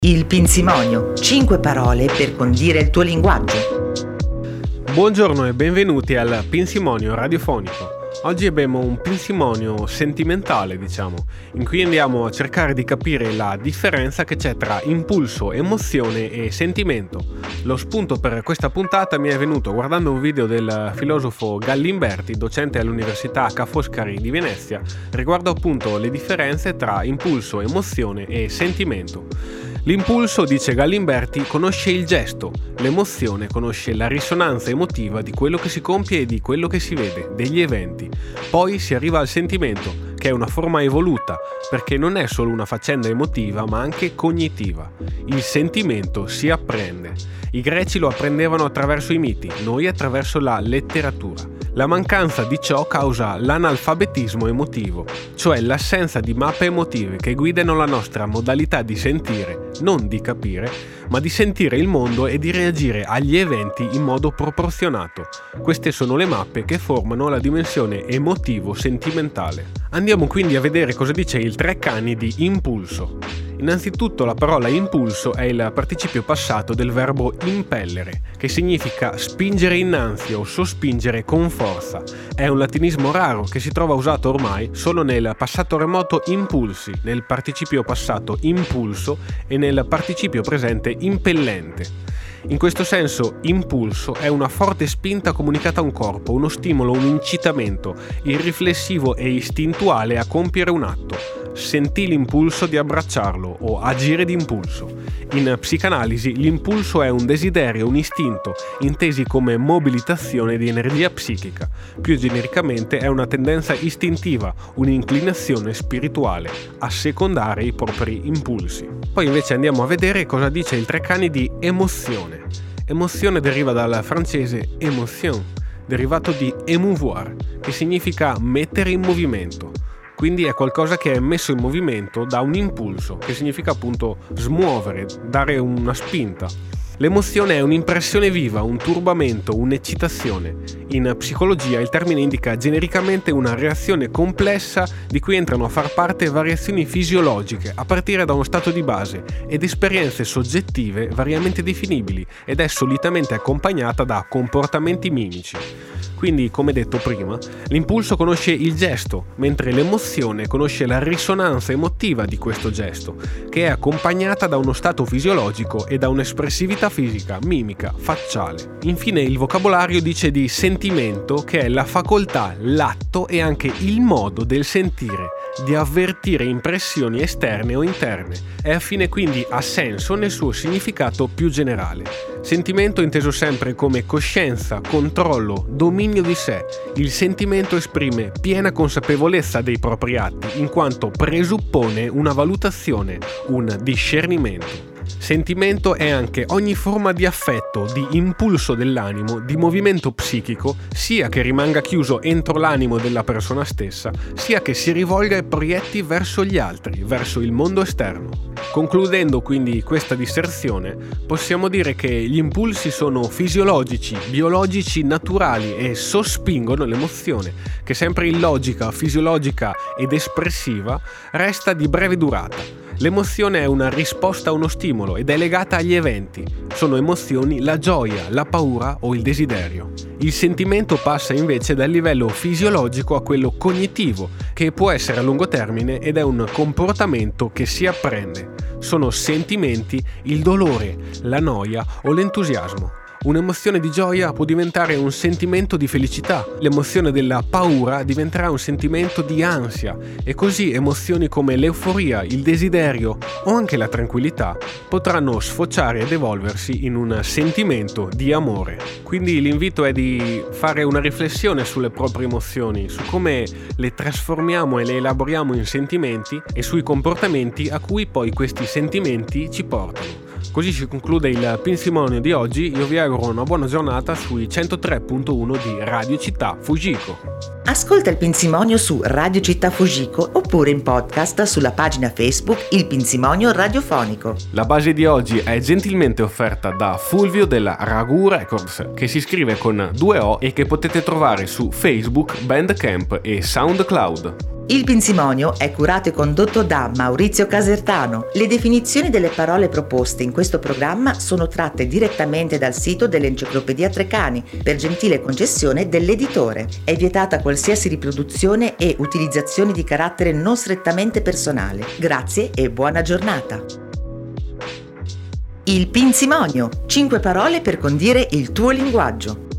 Il pinsimonio, 5 parole per condire il tuo linguaggio. Buongiorno e benvenuti al pinsimonio radiofonico. Oggi abbiamo un pinsimonio sentimentale, in cui andiamo a cercare di capire la differenza che c'è tra impulso, emozione e sentimento. Lo spunto per questa puntata mi è venuto guardando un video del filosofo Galimberti, docente all'Università Ca' Foscari di Venezia, riguardo appunto le differenze tra impulso, emozione e sentimento. L'impulso, dice Galimberti, conosce il gesto, l'emozione conosce la risonanza emotiva di quello che si compie e di quello che si vede, degli eventi. Poi si arriva al sentimento, che è una forma evoluta, perché non è solo una faccenda emotiva, ma anche cognitiva. Il sentimento si apprende. I greci lo apprendevano attraverso i miti, noi attraverso la letteratura. La mancanza di ciò causa l'analfabetismo emotivo, cioè l'assenza di mappe emotive che guidano la nostra modalità di sentire, non di capire, ma di sentire il mondo e di reagire agli eventi in modo proporzionato. Queste sono le mappe che formano la dimensione emotivo-sentimentale. Andiamo quindi a vedere cosa dice il Treccani di impulso. Innanzitutto la parola impulso è il participio passato del verbo impellere, che significa spingere innanzi o sospingere con forza. È un latinismo raro che si trova usato ormai solo nel passato remoto impulsi, nel participio passato impulso e nel participio presente impellente. In questo senso, impulso è una forte spinta comunicata a un corpo, uno stimolo, un incitamento, irriflessivo e istintuale a compiere un atto. Sentì l'impulso di abbracciarlo o agire d'impulso. In psicanalisi l'impulso è un desiderio, un istinto, intesi come mobilitazione di energia psichica. Più genericamente è una tendenza istintiva, un'inclinazione spirituale, a secondare i propri impulsi. Poi invece andiamo a vedere cosa dice il Treccani di emozione. Emozione deriva dal francese émotion, derivato di émouvoir, che significa mettere in movimento. Quindi è qualcosa che è messo in movimento da un impulso, che significa appunto smuovere, dare una spinta. L'emozione è un'impressione viva, un turbamento, un'eccitazione. In psicologia il termine indica genericamente una reazione complessa di cui entrano a far parte variazioni fisiologiche, a partire da uno stato di base, ed esperienze soggettive variamente definibili, ed è solitamente accompagnata da comportamenti mimici. Quindi, come detto prima, l'impulso conosce il gesto, mentre l'emozione conosce la risonanza emotiva di questo gesto, che è accompagnata da uno stato fisiologico e da un'espressività fisica, mimica, facciale. Infine il vocabolario dice di sentimento, che è la facoltà, l'atto e anche il modo del sentire, di avvertire impressioni esterne o interne. È affine quindi a senso nel suo significato più generale. Sentimento inteso sempre come coscienza, controllo, dominio di sé. Il sentimento esprime piena consapevolezza dei propri atti, in quanto presuppone una valutazione, un discernimento. Sentimento è anche ogni forma di affetto, di impulso dell'animo, di movimento psichico, sia che rimanga chiuso entro l'animo della persona stessa, sia che si rivolga e proietti verso gli altri, verso il mondo esterno. Concludendo quindi questa disserzione, possiamo dire che gli impulsi sono fisiologici, biologici, naturali e sospingono l'emozione, che sempre illogica, fisiologica ed espressiva, resta di breve durata. L'emozione è una risposta a uno stimolo ed è legata agli eventi. Sono emozioni la gioia, la paura o il desiderio. Il sentimento passa invece dal livello fisiologico a quello cognitivo, che può essere a lungo termine ed è un comportamento che si apprende. Sono sentimenti il dolore, la noia o l'entusiasmo. Un'emozione di gioia può diventare un sentimento di felicità, l'emozione della paura diventerà un sentimento di ansia e così emozioni come l'euforia, il desiderio o anche la tranquillità potranno sfociare ed evolversi in un sentimento di amore. Quindi l'invito è di fare una riflessione sulle proprie emozioni, su come le trasformiamo e le elaboriamo in sentimenti e sui comportamenti a cui poi questi sentimenti ci portano. Così si conclude il pinsimonio di oggi. Io vi auguro una buona giornata sui 103.1 di Radio Città Fujiko. Ascolta il Pinzimonio su Radio Città Fujiko oppure in podcast sulla pagina Facebook Il Pinzimonio Radiofonico. La base di oggi è gentilmente offerta da Fulvio della Ragù Records, che si scrive con 2 O e che potete trovare su Facebook, Bandcamp e SoundCloud. Il Pinzimonio è curato e condotto da Maurizio Casertano. Le definizioni delle parole proposte in questo programma sono tratte direttamente dal sito dell'Enciclopedia Treccani, per gentile concessione dell'editore. È vietata qualsiasi riproduzione e utilizzazione di carattere non strettamente personale. Grazie e buona giornata. Il Pinzimonio. 5 parole per condire il tuo linguaggio.